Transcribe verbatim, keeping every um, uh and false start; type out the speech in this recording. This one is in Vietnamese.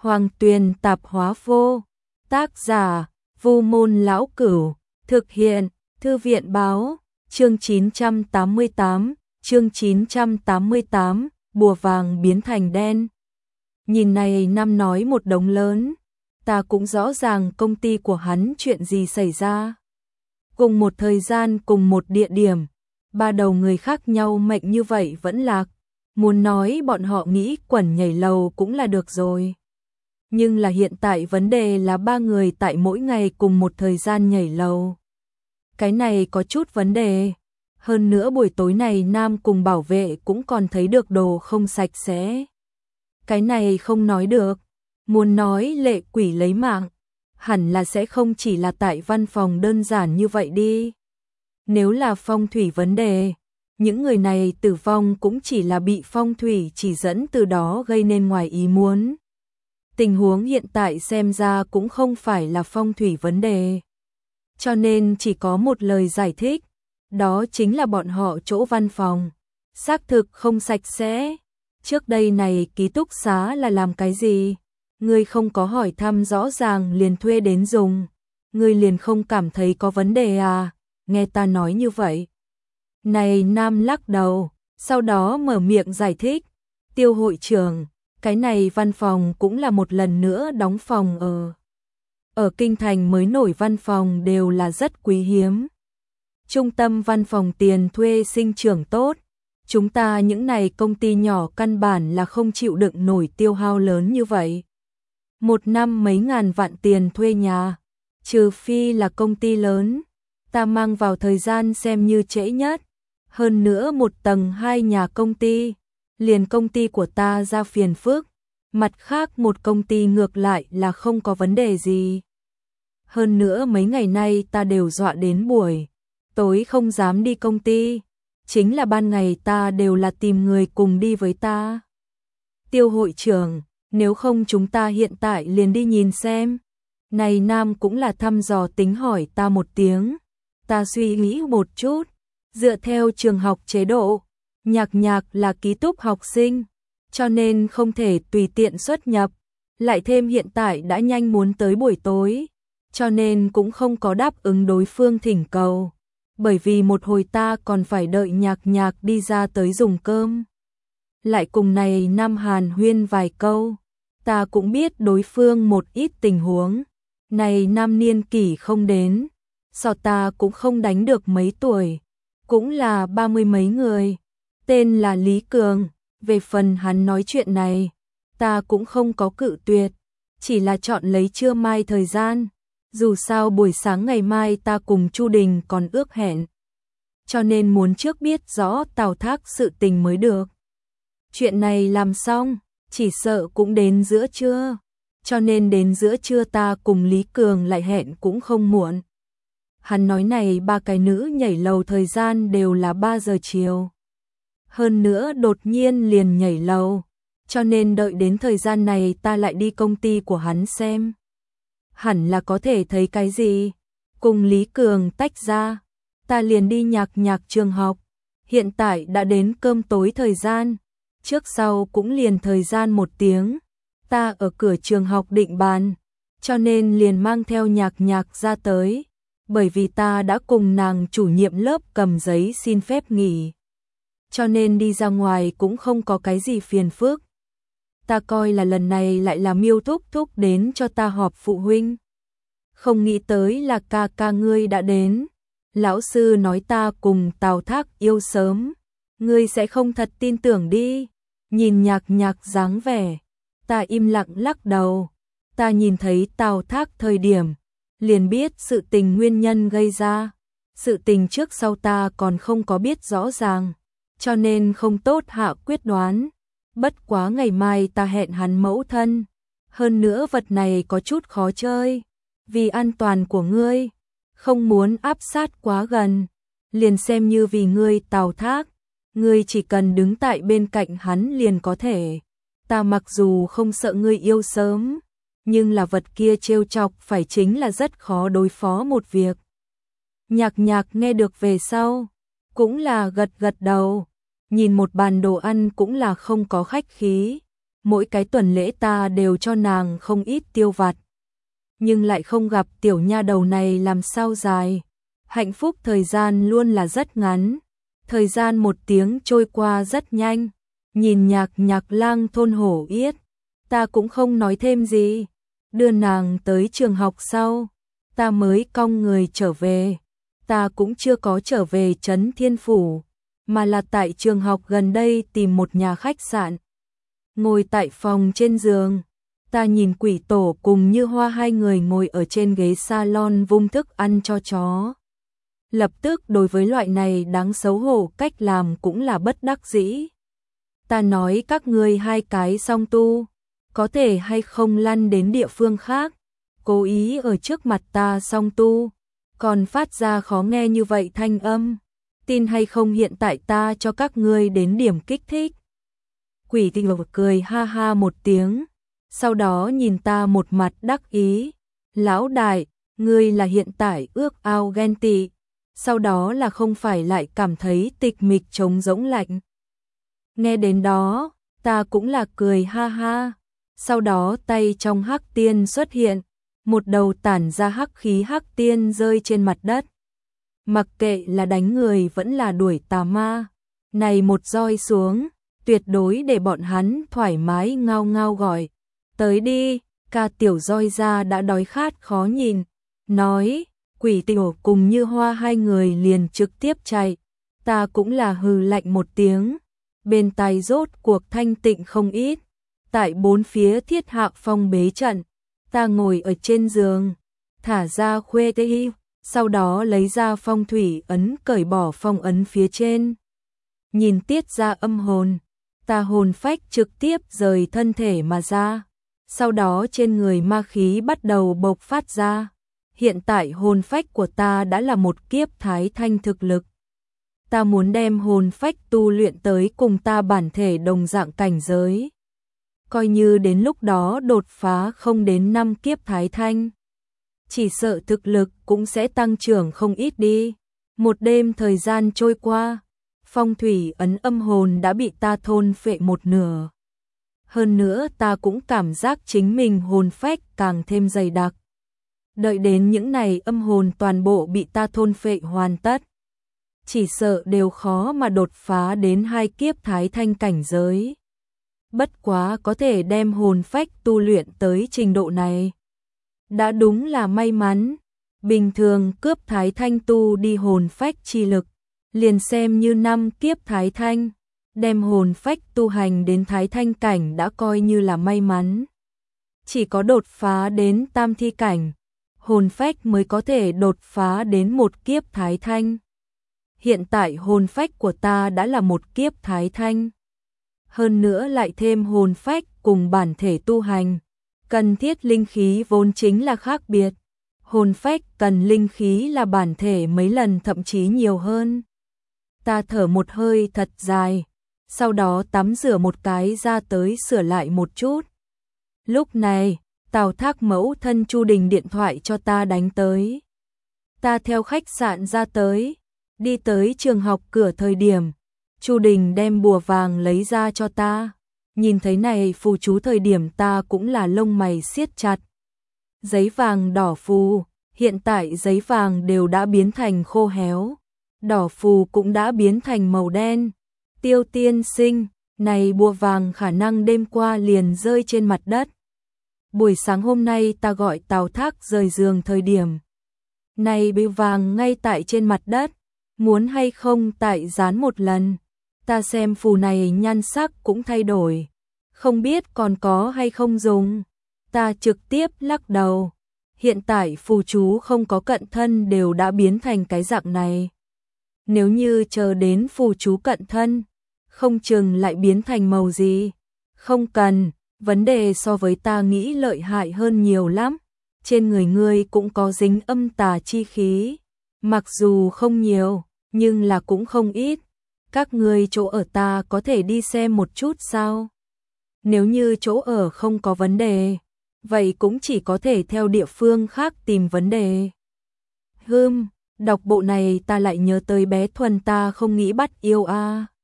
Hoàng Tuyền tạp hóa vô. Tác giả, Vu Môn Lão Cửu. Thực hiện, Thư viện Báo. Chương chín trăm tám mươi tám, chương chín trăm tám mươi tám, bùa vàng biến thành đen. Nhìn này năm nói một đống lớn, ta cũng rõ ràng công ty của hắn chuyện gì xảy ra. Cùng một thời gian, cùng một địa điểm, ba đầu người khác nhau mệnh như vậy vẫn lạc. Muốn nói bọn họ nghĩ quẩn nhảy lầu cũng là được rồi. Nhưng là hiện tại vấn đề là ba người tại mỗi ngày cùng một thời gian nhảy lầu. Cái này có chút vấn đề. Hơn nữa buổi tối này Nam cùng bảo vệ cũng còn thấy được đồ không sạch sẽ. Cái này không nói được. Muốn nói lệ quỷ lấy mạng, hẳn là sẽ không chỉ là tại văn phòng đơn giản như vậy đi. Nếu là phong thủy vấn đề, những người này tử vong cũng chỉ là bị phong thủy chỉ dẫn từ đó gây nên ngoài ý muốn. Tình huống hiện tại xem ra cũng không phải là phong thủy vấn đề. Cho nên chỉ có một lời giải thích, đó chính là bọn họ chỗ văn phòng xác thực không sạch sẽ. Trước đây này ký túc xá là làm cái gì? Ngươi không có hỏi thăm rõ ràng liền thuê đến dùng. Ngươi liền không cảm thấy có vấn đề à? Nghe ta nói như vậy. Này Nam lắc đầu, sau đó mở miệng giải thích. Tiêu hội trưởng, cái này văn phòng cũng là một lần nữa đóng phòng ở. Ở Kinh Thành mới nổi văn phòng đều là rất quý hiếm. Trung tâm văn phòng tiền thuê sinh trưởng tốt. Chúng ta những này công ty nhỏ căn bản là không chịu đựng nổi tiêu hao lớn như vậy. Một năm mấy ngàn vạn tiền thuê nhà, trừ phi là công ty lớn, ta mang vào thời gian xem như trễ nhất. Hơn nữa một tầng hai nhà công ty, liền công ty của ta ra phiền phức, mặt khác một công ty ngược lại là không có vấn đề gì. Hơn nữa mấy ngày nay ta đều dọa đến buổi tối không dám đi công ty, chính là ban ngày ta đều là tìm người cùng đi với ta. Tiêu hội trưởng, nếu không chúng ta hiện tại liền đi nhìn xem. Này Nam cũng là thăm dò tính hỏi ta một tiếng. Ta suy nghĩ một chút, dựa theo trường học chế độ, Nhạc Nhạc là ký túc học sinh, cho nên không thể tùy tiện xuất nhập, lại thêm hiện tại đã nhanh muốn tới buổi tối, cho nên cũng không có đáp ứng đối phương thỉnh cầu, bởi vì một hồi ta còn phải đợi Nhạc Nhạc đi ra tới dùng cơm. Lại cùng này Nam hàn huyên vài câu, ta cũng biết đối phương một ít tình huống. Này Nam niên kỷ không đến, so ta cũng không đánh được mấy tuổi, cũng là ba mươi mấy người, tên là Lý Cường. Về phần hắn nói chuyện này, ta cũng không có cự tuyệt, chỉ là chọn lấy trưa mai thời gian. Dù sao buổi sáng ngày mai ta cùng Chu Đình còn ước hẹn, cho nên muốn trước biết rõ Tào Thác sự tình mới được. Chuyện này làm xong, chỉ sợ cũng đến giữa trưa, cho nên đến giữa trưa ta cùng Lý Cường lại hẹn cũng không muộn. Hắn nói này ba cái nữ nhảy lầu thời gian đều là ba giờ chiều. Hơn nữa đột nhiên liền nhảy lầu, cho nên đợi đến thời gian này ta lại đi công ty của hắn xem. Hẳn là có thể thấy cái gì. Cùng Lý Cường tách ra, ta liền đi Nhạc Nhạc trường học. Hiện tại đã đến cơm tối thời gian, trước sau cũng liền thời gian một tiếng. Ta ở cửa trường học định bàn, cho nên liền mang theo Nhạc Nhạc ra tới, bởi vì ta đã cùng nàng chủ nhiệm lớp cầm giấy xin phép nghỉ, cho nên đi ra ngoài cũng không có cái gì phiền phức. Ta coi là lần này lại là Miêu thúc thúc đến cho ta họp phụ huynh. Không nghĩ tới là ca ca ngươi đã đến. Lão sư nói ta cùng Tào Thác yêu sớm, ngươi sẽ không thật tin tưởng đi. Nhìn Nhạc Nhạc dáng vẻ, ta im lặng lắc đầu. Ta nhìn thấy Tào Thác thời điểm, liền biết sự tình nguyên nhân gây ra. Sự tình trước sau ta còn không có biết rõ ràng, cho nên không tốt hạ quyết đoán. Bất quá ngày mai ta hẹn hắn mẫu thân. Hơn nữa vật này có chút khó chơi. Vì an toàn của ngươi, không muốn áp sát quá gần, liền xem như vì ngươi Tào Thác. Ngươi chỉ cần đứng tại bên cạnh hắn liền có thể. Ta mặc dù không sợ ngươi yêu sớm, nhưng là vật kia trêu chọc phải chính là rất khó đối phó một việc. Nhạc Nhạc nghe được về sau, cũng là gật gật đầu. Nhìn một bàn đồ ăn cũng là không có khách khí. mỗi cái tuần lễ ta đều cho nàng không ít tiêu vặt. Nhưng lại không gặp tiểu nha đầu này làm sao dài. Hạnh phúc thời gian luôn là rất ngắn. Thời gian một tiếng trôi qua rất nhanh. Nhìn nhạc nhạc lang thôn hổ yết, ta cũng không nói thêm gì. Đưa nàng tới trường học sau, ta mới cong người trở về. Ta cũng chưa có trở về Trấn Thiên Phủ, mà là tại trường học gần đây tìm một nhà khách sạn. Ngồi tại phòng trên giường, ta nhìn Quỷ Tổ cùng Như Hoa hai người ngồi ở trên ghế salon vung thức ăn cho chó. Lập tức đối với loại này đáng xấu hổ cách làm cũng là bất đắc dĩ. Ta nói các ngươi hai cái song tu, có thể hay không lăn đến địa phương khác, cố ý ở trước mặt ta song tu, còn phát ra khó nghe như vậy thanh âm, tin hay không hiện tại ta cho các ngươi đến điểm kích thích. Quỷ Tinh cười ha ha một tiếng, sau đó nhìn ta một mặt đắc ý, lão đại, ngươi là hiện tại ước ao ghen tị, sau đó là không phải lại cảm thấy tịch mịch trống rỗng lạnh. Nghe đến đó, ta cũng là cười ha ha, sau đó tay trong hắc tiên xuất hiện, một đầu tản ra hắc khí hắc tiên rơi trên mặt đất. Mặc kệ là đánh người vẫn là đuổi tà ma, này một roi xuống, tuyệt đối để bọn hắn thoải mái ngao ngao gọi. Tới đi, ca tiểu roi ra đã đói khát khó nhìn, nói, Quỷ Tiểu cùng Như Hoa hai người liền trực tiếp chạy, ta cũng là hừ lạnh một tiếng, bên tai rốt cuộc thanh tịnh không ít, tại bốn phía thiết hạ phong bế trận, ta ngồi ở trên giường, thả ra khuê tê hi, sau đó lấy ra phong thủy ấn cởi bỏ phong ấn phía trên. Nhìn tiết ra âm hồn, ta hồn phách trực tiếp rời thân thể mà ra, sau đó trên người ma khí bắt đầu bộc phát ra. Hiện tại hồn phách của ta đã là một kiếp thái thanh thực lực. Ta muốn đem hồn phách tu luyện tới cùng ta bản thể đồng dạng cảnh giới. Coi như đến lúc đó đột phá không đến năm kiếp thái thanh, chỉ sợ thực lực cũng sẽ tăng trưởng không ít đi. Một đêm thời gian trôi qua, phong thủy ấn âm hồn đã bị ta thôn phệ một nửa. Hơn nữa ta cũng cảm giác chính mình hồn phách càng thêm dày đặc. Đợi đến những này âm hồn toàn bộ bị ta thôn phệ hoàn tất, chỉ sợ đều khó mà đột phá đến hai kiếp thái thanh cảnh giới. Bất quá có thể đem hồn phách tu luyện tới trình độ này, đã đúng là may mắn. Bình thường cướp thái thanh tu đi hồn phách chi lực, liền xem như năm kiếp thái thanh, đem hồn phách tu hành đến thái thanh cảnh đã coi như là may mắn. Chỉ có đột phá đến tam thi cảnh, hồn phách mới có thể đột phá đến một kiếp thái thanh. Hiện tại hồn phách của ta đã là một kiếp thái thanh. Hơn nữa lại thêm hồn phách cùng bản thể tu hành, cần thiết linh khí vốn chính là khác biệt. Hồn phách cần linh khí là bản thể mấy lần thậm chí nhiều hơn. Ta thở một hơi thật dài, sau đó tắm rửa một cái ra tới sửa lại một chút. Lúc này, Tào Thác mẫu thân Chu Đình điện thoại cho ta đánh tới. Ta theo khách sạn ra tới, đi tới trường học cửa thời điểm, Chu Đình đem bùa vàng lấy ra cho ta. Nhìn thấy này phù chú thời điểm ta cũng là lông mày siết chặt. Giấy vàng đỏ phù, hiện tại giấy vàng đều đã biến thành khô héo, đỏ phù cũng đã biến thành màu đen. Tiêu tiên sinh, này bùa vàng khả năng đêm qua liền rơi trên mặt đất. Buổi sáng hôm nay ta gọi Tào Thác rời giường thời điểm, này bùa vàng ngay tại trên mặt đất, muốn hay không tại dán một lần. Ta xem phù này nhan sắc cũng thay đổi, không biết còn có hay không dùng. Ta trực tiếp lắc đầu, hiện tại phù chú không có cận thân đều đã biến thành cái dạng này. Nếu như chờ đến phù chú cận thân, không chừng lại biến thành màu gì. Không cần, vấn đề so với ta nghĩ lợi hại hơn nhiều lắm. Trên người ngươi cũng có dính âm tà chi khí, mặc dù không nhiều, nhưng là cũng không ít. Các ngươi chỗ ở ta có thể đi xem một chút sao? Nếu như chỗ ở không có vấn đề, vậy cũng chỉ có thể theo địa phương khác tìm vấn đề. Hừm, đọc bộ này ta lại nhớ tới bé Thuần ta không nghĩ bắt yêu a. À.